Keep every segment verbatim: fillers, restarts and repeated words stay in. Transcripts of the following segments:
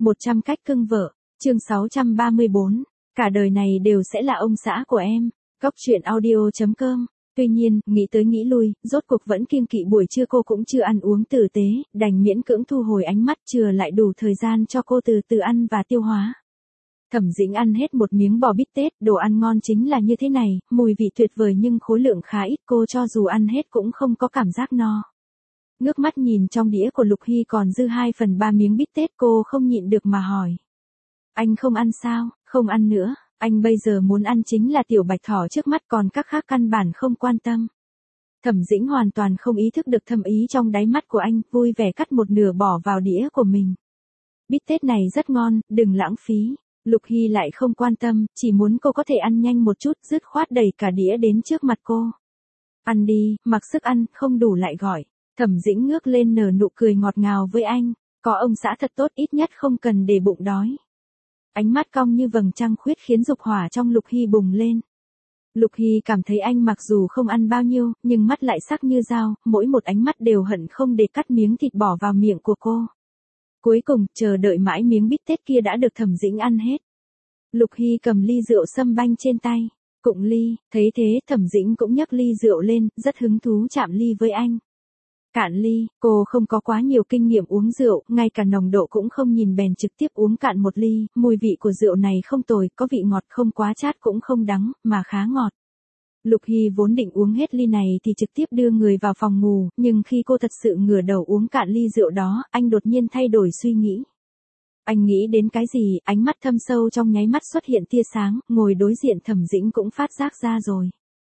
một trăm cách cưng vợ, chương sáu trăm ba mươi bốn, cả đời này đều sẽ là ông xã của em. Góc truyện audio chấm com. Tuy nhiên, nghĩ tới nghĩ lui, rốt cuộc vẫn kiêng kỵ buổi trưa cô cũng chưa ăn uống tử tế, đành miễn cưỡng thu hồi ánh mắt chừa lại đủ thời gian cho cô từ từ ăn và tiêu hóa. Thẩm Dĩnh ăn hết một miếng bò bít tết, đồ ăn ngon chính là như thế này, mùi vị tuyệt vời nhưng khối lượng khá ít, cô cho dù ăn hết cũng không có cảm giác no. Ngước mắt nhìn trong đĩa của Lục Hy còn dư hai phần ba miếng bít tết, cô không nhịn được mà hỏi. Anh không ăn sao? Không ăn nữa, anh bây giờ muốn ăn chính là tiểu bạch thỏ trước mắt, còn các khác căn bản không quan tâm. Thẩm Dĩnh hoàn toàn không ý thức được thâm ý trong đáy mắt của anh, vui vẻ cắt một nửa bỏ vào đĩa của mình. Bít tết này rất ngon, đừng lãng phí. Lục Hy lại không quan tâm, chỉ muốn cô có thể ăn nhanh một chút, dứt khoát đẩy cả đĩa đến trước mặt cô. Ăn đi, mặc sức ăn, không đủ lại gọi. Thẩm Dĩnh ngước lên nở nụ cười ngọt ngào với anh, có ông xã thật tốt, ít nhất không cần để bụng đói. Ánh mắt cong như vầng trăng khuyết khiến dục hỏa trong Lục Hy bùng lên. Lục Hy cảm thấy anh mặc dù không ăn bao nhiêu, nhưng mắt lại sắc như dao, mỗi một ánh mắt đều hận không để cắt miếng thịt bỏ vào miệng của cô. Cuối cùng, chờ đợi mãi miếng bít tết kia đã được Thẩm Dĩnh ăn hết. Lục Hy cầm ly rượu sâm banh trên tay, cụng ly, thấy thế Thẩm Dĩnh cũng nhấc ly rượu lên, rất hứng thú chạm ly với anh. Cạn ly, cô không có quá nhiều kinh nghiệm uống rượu, ngay cả nồng độ cũng không nhìn bèn trực tiếp uống cạn một ly, mùi vị của rượu này không tồi, có vị ngọt không quá chát cũng không đắng, mà khá ngọt. Lục Hy vốn định uống hết ly này thì trực tiếp đưa người vào phòng ngủ, nhưng khi cô thật sự ngửa đầu uống cạn ly rượu đó, anh đột nhiên thay đổi suy nghĩ. Anh nghĩ đến cái gì, ánh mắt thâm sâu trong nháy mắt xuất hiện tia sáng, ngồi đối diện Thẩm Dĩnh cũng phát giác ra rồi.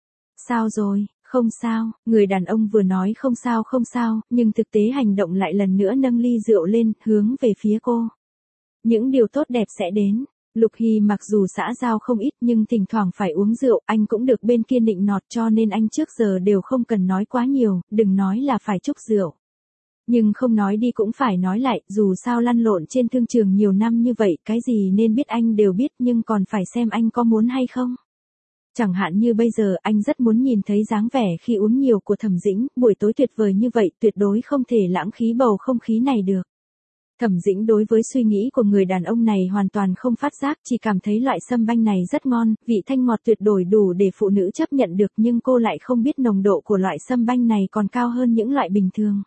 Sao rồi? Không sao, người đàn ông vừa nói không sao không sao, nhưng thực tế hành động lại lần nữa nâng ly rượu lên, hướng về phía cô. Những điều tốt đẹp sẽ đến. Lục Hy mặc dù xã giao không ít nhưng thỉnh thoảng phải uống rượu, anh cũng được bên kia nịnh nọt cho nên anh trước giờ đều không cần nói quá nhiều, đừng nói là phải chúc rượu. Nhưng không nói đi cũng phải nói lại, dù sao lăn lộn trên thương trường nhiều năm như vậy, cái gì nên biết anh đều biết nhưng còn phải xem anh có muốn hay không. Chẳng hạn như bây giờ anh rất muốn nhìn thấy dáng vẻ khi uống nhiều của Thẩm Dĩnh, buổi tối tuyệt vời như vậy tuyệt đối không thể lãng phí bầu không khí này được. Thẩm Dĩnh đối với suy nghĩ của người đàn ông này hoàn toàn không phát giác, chỉ cảm thấy loại sâm banh này rất ngon, vị thanh ngọt tuyệt đối đủ để phụ nữ chấp nhận được, nhưng cô lại không biết nồng độ của loại sâm banh này còn cao hơn những loại bình thường.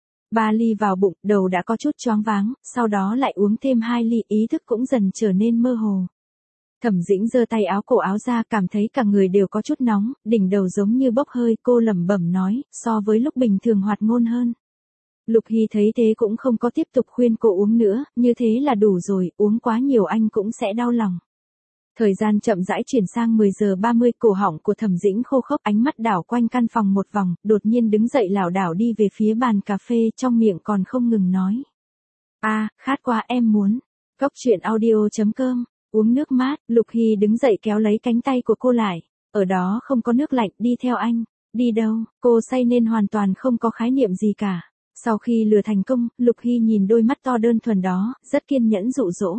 Ba ly vào bụng, đầu đã có chút choáng váng, sau đó lại uống thêm hai ly, ý thức cũng dần trở nên mơ hồ. Thẩm Dĩnh giơ tay áo cổ áo ra, cảm thấy cả người đều có chút nóng, đỉnh đầu giống như bốc hơi, cô lẩm bẩm nói, so với lúc bình thường hoạt ngôn hơn. Lục Hy thấy thế cũng không có tiếp tục khuyên cô uống nữa, như thế là đủ rồi, uống quá nhiều anh cũng sẽ đau lòng. Thời gian chậm rãi chuyển sang mười giờ ba mươi, cổ họng của Thẩm Dĩnh khô khốc, ánh mắt đảo quanh căn phòng một vòng, đột nhiên đứng dậy lảo đảo đi về phía bàn cà phê, trong miệng còn không ngừng nói. A, à, khát quá, em muốn. Góc truyện audio chấm com. Uống nước mát, Lục Hy đứng dậy kéo lấy cánh tay của cô lại. Ở đó không có nước lạnh, đi theo anh. Đi đâu? Cô say nên hoàn toàn không có khái niệm gì cả. Sau khi lừa thành công, Lục Hy nhìn đôi mắt to đơn thuần đó, rất kiên nhẫn dụ dỗ.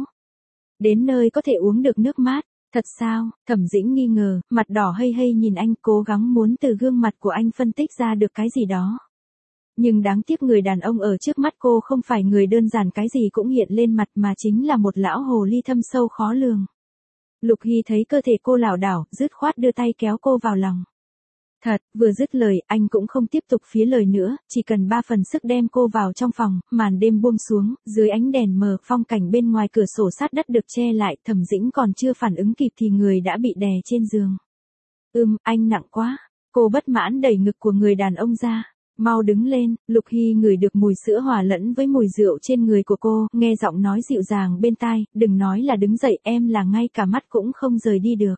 Đến nơi có thể uống được nước mát. Thật sao? Thẩm Dĩnh nghi ngờ, mặt đỏ hây hây nhìn anh, cố gắng muốn từ gương mặt của anh phân tích ra được cái gì đó. Nhưng đáng tiếc người đàn ông ở trước mắt cô không phải người đơn giản, cái gì cũng hiện lên mặt mà chính là một lão hồ ly thâm sâu khó lường. Lục Hy thấy cơ thể cô lảo đảo, dứt khoát đưa tay kéo cô vào lòng. Thật, vừa dứt lời, anh cũng không tiếp tục phí lời nữa, chỉ cần ba phần sức đem cô vào trong phòng, màn đêm buông xuống, dưới ánh đèn mờ, phong cảnh bên ngoài cửa sổ sát đất được che lại, Thẩm Dĩnh còn chưa phản ứng kịp thì người đã bị đè trên giường. Ưm, anh nặng quá. Cô bất mãn đẩy ngực của người đàn ông ra. Mau đứng lên. Lục Hy ngửi được mùi sữa hòa lẫn với mùi rượu trên người của cô, nghe giọng nói dịu dàng bên tai, đừng nói là đứng dậy, em là ngay cả mắt cũng không rời đi được.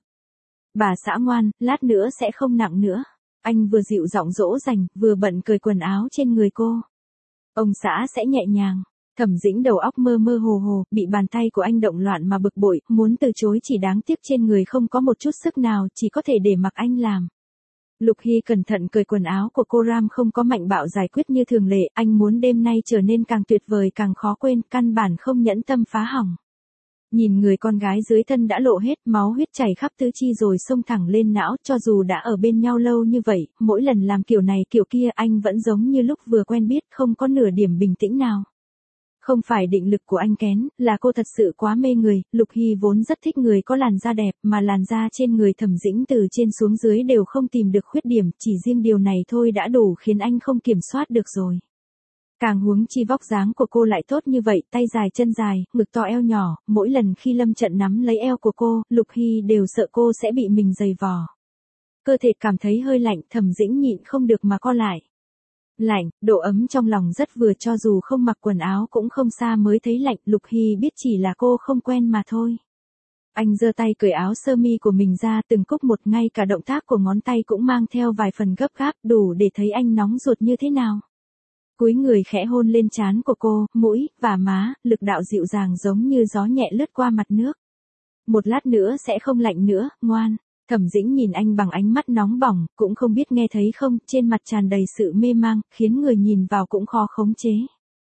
Bà xã ngoan, lát nữa sẽ không nặng nữa. Anh vừa dịu giọng dỗ dành, vừa bận cởi quần áo trên người cô. Ông xã sẽ nhẹ nhàng. Thẩm Dĩnh đầu óc mơ mơ hồ hồ, bị bàn tay của anh động loạn mà bực bội, muốn từ chối chỉ đáng tiếc trên người không có một chút sức nào, chỉ có thể để mặc anh làm. Lục Hy cẩn thận cởi quần áo của cô, Ram không có mạnh bạo giải quyết như thường lệ, anh muốn đêm nay trở nên càng tuyệt vời càng khó quên, căn bản không nhẫn tâm phá hỏng. Nhìn người con gái dưới thân đã lộ hết, máu huyết chảy khắp tứ chi rồi xông thẳng lên não, cho dù đã ở bên nhau lâu như vậy, mỗi lần làm kiểu này kiểu kia anh vẫn giống như lúc vừa quen biết, không có nửa điểm bình tĩnh nào. Không phải định lực của anh kén, là cô thật sự quá mê người, Lục Hy vốn rất thích người có làn da đẹp, mà làn da trên người Thẩm Dĩnh từ trên xuống dưới đều không tìm được khuyết điểm, chỉ riêng điều này thôi đã đủ khiến anh không kiểm soát được rồi. Càng huống chi vóc dáng của cô lại tốt như vậy, tay dài chân dài, ngực to eo nhỏ, mỗi lần khi lâm trận nắm lấy eo của cô, Lục Hy đều sợ cô sẽ bị mình giày vò. Cơ thể cảm thấy hơi lạnh, Thẩm Dĩnh nhịn không được mà co lại. Lạnh, độ ấm trong lòng rất vừa, cho dù không mặc quần áo cũng không xa mới thấy lạnh, Lục Hy biết chỉ là cô không quen mà thôi. Anh giơ tay cởi áo sơ mi của mình ra từng cúc một, ngay cả động tác của ngón tay cũng mang theo vài phần gấp gáp, đủ để thấy anh nóng ruột như thế nào. Cúi người khẽ hôn lên trán của cô, mũi, và má, lực đạo dịu dàng giống như gió nhẹ lướt qua mặt nước. Một lát nữa sẽ không lạnh nữa, ngoan. Thẩm Dĩnh nhìn anh bằng ánh mắt nóng bỏng, cũng không biết nghe thấy không, trên mặt tràn đầy sự mê mang, khiến người nhìn vào cũng khó khống chế.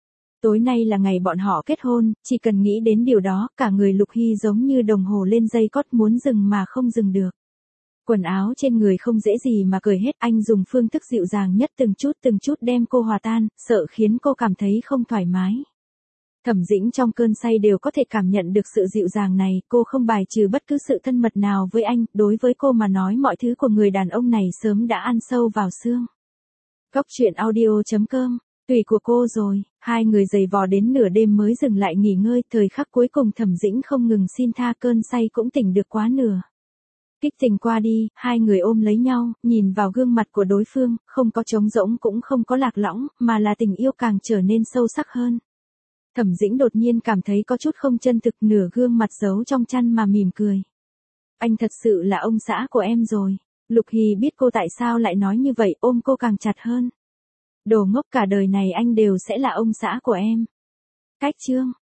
Tối nay là ngày bọn họ kết hôn, chỉ cần nghĩ đến điều đó, cả người Lục Hy giống như đồng hồ lên dây cót, muốn dừng mà không dừng được. Quần áo trên người không dễ gì mà cởi hết, anh dùng phương thức dịu dàng nhất từng chút từng chút đem cô hòa tan, sợ khiến cô cảm thấy không thoải mái. Thẩm Dĩnh trong cơn say đều có thể cảm nhận được sự dịu dàng này, cô không bài trừ bất cứ sự thân mật nào với anh, đối với cô mà nói mọi thứ của người đàn ông này sớm đã ăn sâu vào xương. Cốc truyện audio chấm com, tùy của cô rồi, hai người giày vò đến nửa đêm mới dừng lại nghỉ ngơi, thời khắc cuối cùng Thẩm Dĩnh không ngừng xin tha, cơn say cũng tỉnh được quá nửa. Kích tình qua đi, hai người ôm lấy nhau, nhìn vào gương mặt của đối phương, không có trống rỗng cũng không có lạc lõng, mà là tình yêu càng trở nên sâu sắc hơn. Thẩm Dĩnh đột nhiên cảm thấy có chút không chân thực, nửa gương mặt giấu trong chăn mà mỉm cười. Anh thật sự là ông xã của em rồi. Lục Hy biết cô tại sao lại nói như vậy, ôm cô càng chặt hơn. Đồ ngốc, cả đời này anh đều sẽ là ông xã của em. Cách chương